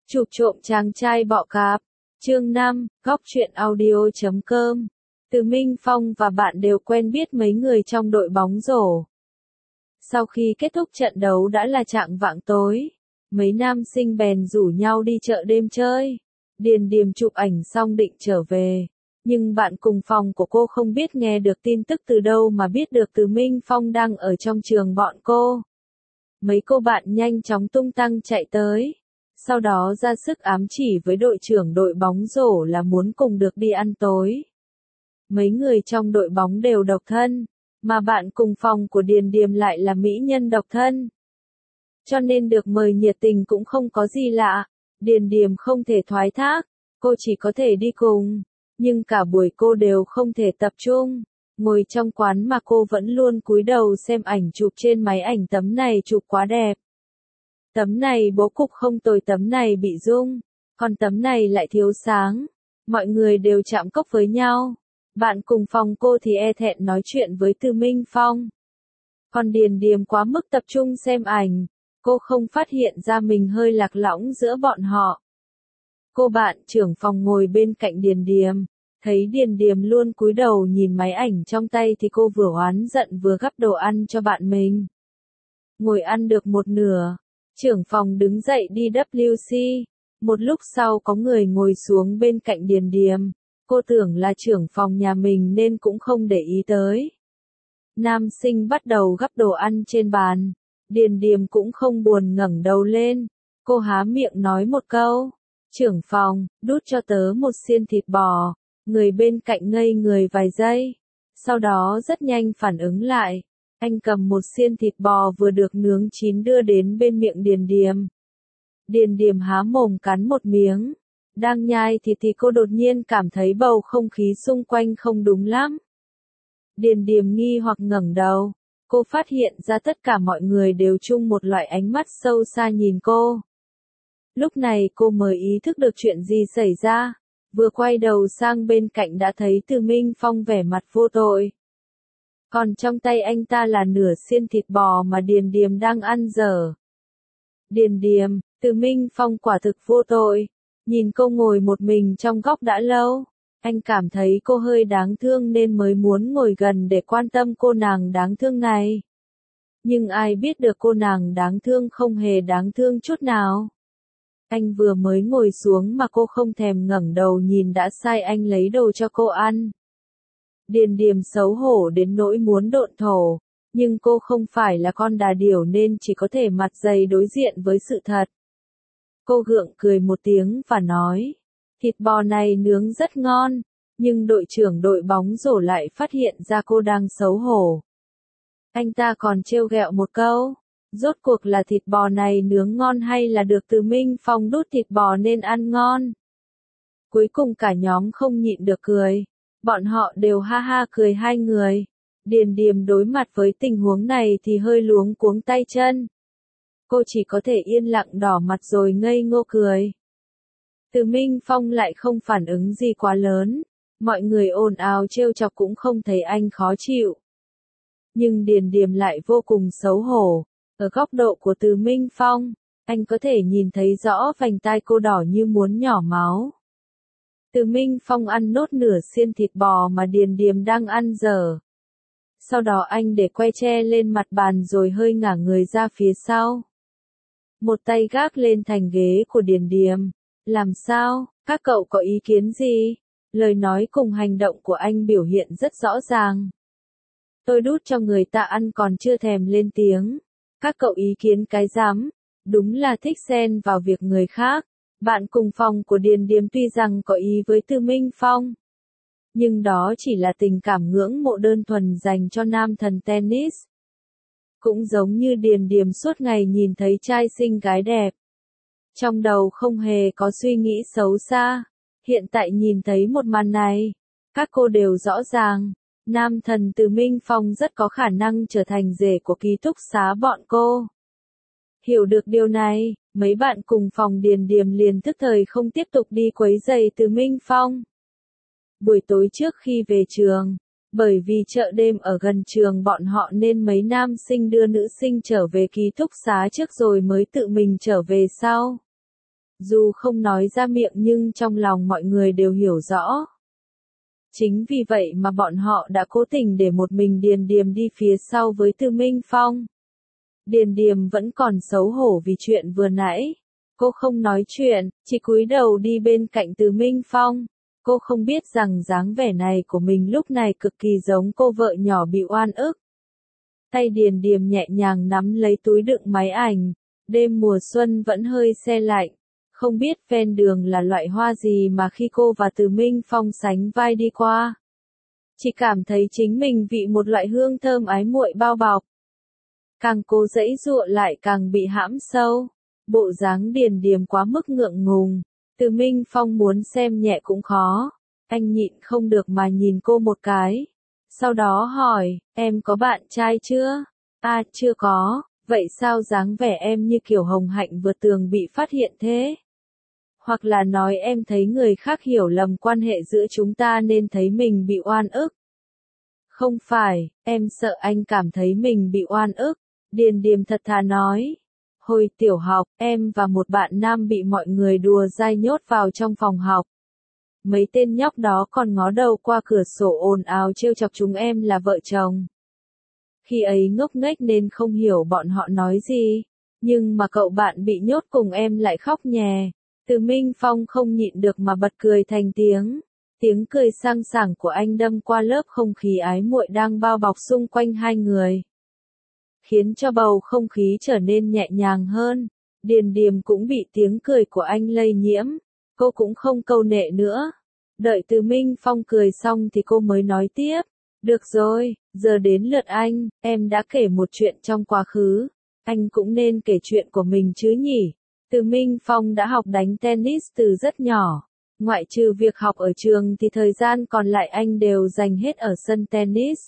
Chụp trộm chàng trai bọ cạp. Chương 5, góc truyện audio.com. Từ Minh Phong và bạn đều quen biết mấy người trong đội bóng rổ. Sau khi kết thúc trận đấu đã là chạng vạng tối, mấy nam sinh bèn rủ nhau đi chợ đêm chơi. Điền Điềm chụp ảnh xong định trở về, nhưng bạn cùng phòng của cô không biết nghe được tin tức từ đâu mà biết được Từ Minh Phong đang ở trong trường bọn cô. Mấy cô bạn nhanh chóng tung tăng chạy tới, sau đó ra sức ám chỉ với đội trưởng đội bóng rổ là muốn cùng được đi ăn tối. Mấy người trong đội bóng đều độc thân, mà bạn cùng phòng của Điền Điềm lại là mỹ nhân độc thân. Cho nên được mời nhiệt tình cũng không có gì lạ. Điền Điềm không thể thoái thác, cô chỉ có thể đi cùng, nhưng cả buổi cô đều không thể tập trung. Ngồi trong quán mà cô vẫn luôn cúi đầu xem ảnh chụp trên máy ảnh, tấm này chụp quá đẹp. Tấm này bố cục không tồi, tấm này bị rung, còn tấm này lại thiếu sáng. Mọi người đều chạm cốc với nhau. Bạn cùng phòng cô thì e thẹn nói chuyện với Từ Minh Phong. Còn Điền Điềm quá mức tập trung xem ảnh, cô không phát hiện ra mình hơi lạc lõng giữa bọn họ. Cô bạn trưởng phòng ngồi bên cạnh Điền Điềm, thấy Điền Điềm luôn cúi đầu nhìn máy ảnh trong tay thì cô vừa oán giận vừa gắp đồ ăn cho bạn mình. Ngồi ăn được một nửa, trưởng phòng đứng dậy đi WC. Một lúc sau có người ngồi xuống bên cạnh Điền Điềm. Cô tưởng là trưởng phòng nhà mình nên cũng không để ý tới. Nam sinh bắt đầu gắp đồ ăn trên bàn. Điền Điềm cũng không buồn ngẩng đầu lên. Cô há miệng nói một câu. Trưởng phòng, đút cho tớ một xiên thịt bò. Người bên cạnh ngây người vài giây. Sau đó rất nhanh phản ứng lại. Anh cầm một xiên thịt bò vừa được nướng chín đưa đến bên miệng Điền Điềm. Điền Điềm há mồm cắn một miếng. Đang nhai thịt thì cô đột nhiên cảm thấy bầu không khí xung quanh không đúng lắm. Điền Điềm nghi hoặc ngẩng đầu. Cô phát hiện ra tất cả mọi người đều chung một loại ánh mắt sâu xa nhìn cô. Lúc này cô mới ý thức được chuyện gì xảy ra. Vừa quay đầu sang bên cạnh đã thấy Từ Minh Phong vẻ mặt vô tội. Còn trong tay anh ta là nửa xiên thịt bò mà Điền Điềm đang ăn dở. Điền Điềm, Từ Minh Phong quả thực vô tội. Nhìn cô ngồi một mình trong góc đã lâu, anh cảm thấy cô hơi đáng thương nên mới muốn ngồi gần để quan tâm cô nàng đáng thương này. Nhưng ai biết được cô nàng đáng thương không hề đáng thương chút nào. Anh vừa mới ngồi xuống mà cô không thèm ngẩng đầu nhìn đã sai anh lấy đồ cho cô ăn. Điền Điềm xấu hổ đến nỗi muốn độn thổ, nhưng cô không phải là con đà điểu nên chỉ có thể mặt dày đối diện với sự thật. Cô gượng cười một tiếng và nói, thịt bò này nướng rất ngon, nhưng đội trưởng đội bóng rổ lại phát hiện ra cô đang xấu hổ. Anh ta còn trêu ghẹo một câu, rốt cuộc là thịt bò này nướng ngon hay là được Từ Minh Phong đút thịt bò nên ăn ngon. Cuối cùng cả nhóm không nhịn được cười, bọn họ đều ha ha cười hai người. Điền Điềm đối mặt với tình huống này thì hơi luống cuống tay chân. Cô chỉ có thể yên lặng đỏ mặt rồi ngây ngô cười. Từ Minh Phong lại không phản ứng gì quá lớn, mọi người ồn ào trêu chọc cũng không thấy anh khó chịu. Nhưng Điền Điềm lại vô cùng xấu hổ, ở góc độ của Từ Minh Phong, anh có thể nhìn thấy rõ vành tai cô đỏ như muốn nhỏ máu. Từ Minh Phong ăn nốt nửa xiên thịt bò mà Điền Điềm đang ăn dở. Sau đó anh để que tre lên mặt bàn rồi hơi ngả người ra phía sau. Một tay gác lên thành ghế của Điền Điềm. Làm sao, các cậu có ý kiến gì? Lời nói cùng hành động của anh biểu hiện rất rõ ràng. Tôi đút cho người ta ăn còn chưa thèm lên tiếng. Các cậu ý kiến cái rắm, đúng là thích xen vào việc người khác. Bạn cùng phòng của Điền Điềm tuy rằng có ý với Từ Minh Phong, nhưng đó chỉ là tình cảm ngưỡng mộ đơn thuần dành cho nam thần tennis. Cũng giống như Điền Điềm suốt ngày nhìn thấy trai xinh gái đẹp. Trong đầu không hề có suy nghĩ xấu xa. Hiện tại nhìn thấy một màn này, các cô đều rõ ràng, nam thần Từ Minh Phong rất có khả năng trở thành rể của ký túc xá bọn cô. Hiểu được điều này, mấy bạn cùng phòng Điền Điềm liền tức thời không tiếp tục đi quấy rầy Từ Minh Phong. Buổi tối trước khi về trường, bởi vì chợ đêm ở gần trường bọn họ nên mấy nam sinh đưa nữ sinh trở về ký túc xá trước rồi mới tự mình trở về sau. Dù không nói ra miệng nhưng trong lòng mọi người đều hiểu rõ. Chính vì vậy mà bọn họ đã cố tình để một mình Điền Điềm đi phía sau với Từ Minh Phong. Điền Điềm vẫn còn xấu hổ vì chuyện vừa nãy. Cô không nói chuyện, chỉ cúi đầu đi bên cạnh Từ Minh Phong. Cô không biết rằng dáng vẻ này của mình lúc này cực kỳ giống cô vợ nhỏ bị oan ức. Tay Điền Điềm nhẹ nhàng nắm lấy túi đựng máy ảnh. Đêm mùa xuân vẫn hơi se lạnh. Không biết ven đường là loại hoa gì mà khi cô và Từ Minh Phong sánh vai đi qua. Chỉ cảm thấy chính mình vị một loại hương thơm ái muội bao bọc. Càng cố giãy giụa lại càng bị hãm sâu. Bộ dáng Điền Điềm quá mức ngượng ngùng. Từ Minh Phong muốn xem nhẹ cũng khó. Anh nhịn không được mà nhìn cô một cái. Sau đó hỏi, em có bạn trai chưa? À, chưa có. Vậy sao dáng vẻ em như kiểu hồng hạnh vượt tường bị phát hiện thế? Hoặc là nói em thấy người khác hiểu lầm quan hệ giữa chúng ta nên thấy mình bị oan ức. Không phải, em sợ anh cảm thấy mình bị oan ức. Điền Điềm thật thà nói. Hồi tiểu học, em và một bạn nam bị mọi người đùa dai nhốt vào trong phòng học. Mấy tên nhóc đó còn ngó đầu qua cửa sổ ồn ào trêu chọc chúng em là vợ chồng. Khi ấy ngốc nghếch nên không hiểu bọn họ nói gì. Nhưng mà cậu bạn bị nhốt cùng em lại khóc nhè. Từ Minh Phong không nhịn được mà bật cười thành tiếng. Tiếng cười sang sảng của anh đâm qua lớp không khí ái muội đang bao bọc xung quanh hai người. Khiến cho bầu không khí trở nên nhẹ nhàng hơn. Điền Điềm cũng bị tiếng cười của anh lây nhiễm. Cô cũng không câu nệ nữa. Đợi Từ Minh Phong cười xong thì cô mới nói tiếp. Được rồi, giờ đến lượt anh, em đã kể một chuyện trong quá khứ. Anh cũng nên kể chuyện của mình chứ nhỉ? Từ Minh Phong đã học đánh tennis từ rất nhỏ. Ngoại trừ việc học ở trường thì thời gian còn lại anh đều dành hết ở sân tennis.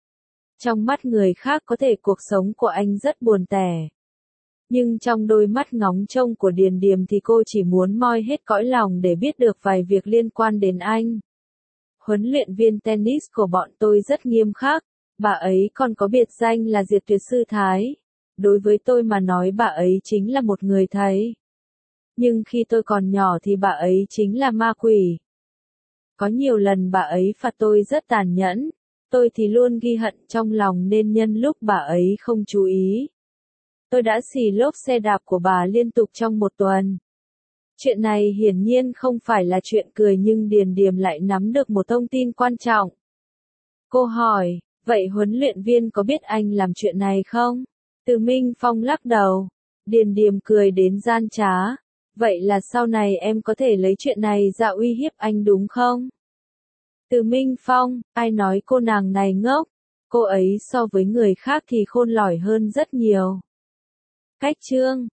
Trong mắt người khác có thể cuộc sống của anh rất buồn tẻ. Nhưng trong đôi mắt ngóng trông của Điền Điềm thì cô chỉ muốn moi hết cõi lòng để biết được vài việc liên quan đến anh. Huấn luyện viên tennis của bọn tôi rất nghiêm khắc. Bà ấy còn có biệt danh là Diệt Tuyệt Sư Thái. Đối với tôi mà nói bà ấy chính là một người thầy. Nhưng khi tôi còn nhỏ thì bà ấy chính là ma quỷ. Có nhiều lần bà ấy phạt tôi rất tàn nhẫn. Tôi thì luôn ghi hận trong lòng nên nhân lúc bà ấy không chú ý. Tôi đã xì lốp xe đạp của bà liên tục trong một tuần. Chuyện này hiển nhiên không phải là chuyện cười nhưng Điền Điềm lại nắm được một thông tin quan trọng. Cô hỏi, vậy huấn luyện viên có biết anh làm chuyện này không? Từ Minh Phong lắc đầu. Điền Điềm cười đến gian trá. Vậy là sau này em có thể lấy chuyện này ra uy hiếp anh đúng không? Từ Minh Phong, ai nói cô nàng này ngốc? Cô ấy so với người khác thì khôn lỏi hơn rất nhiều. Cách chương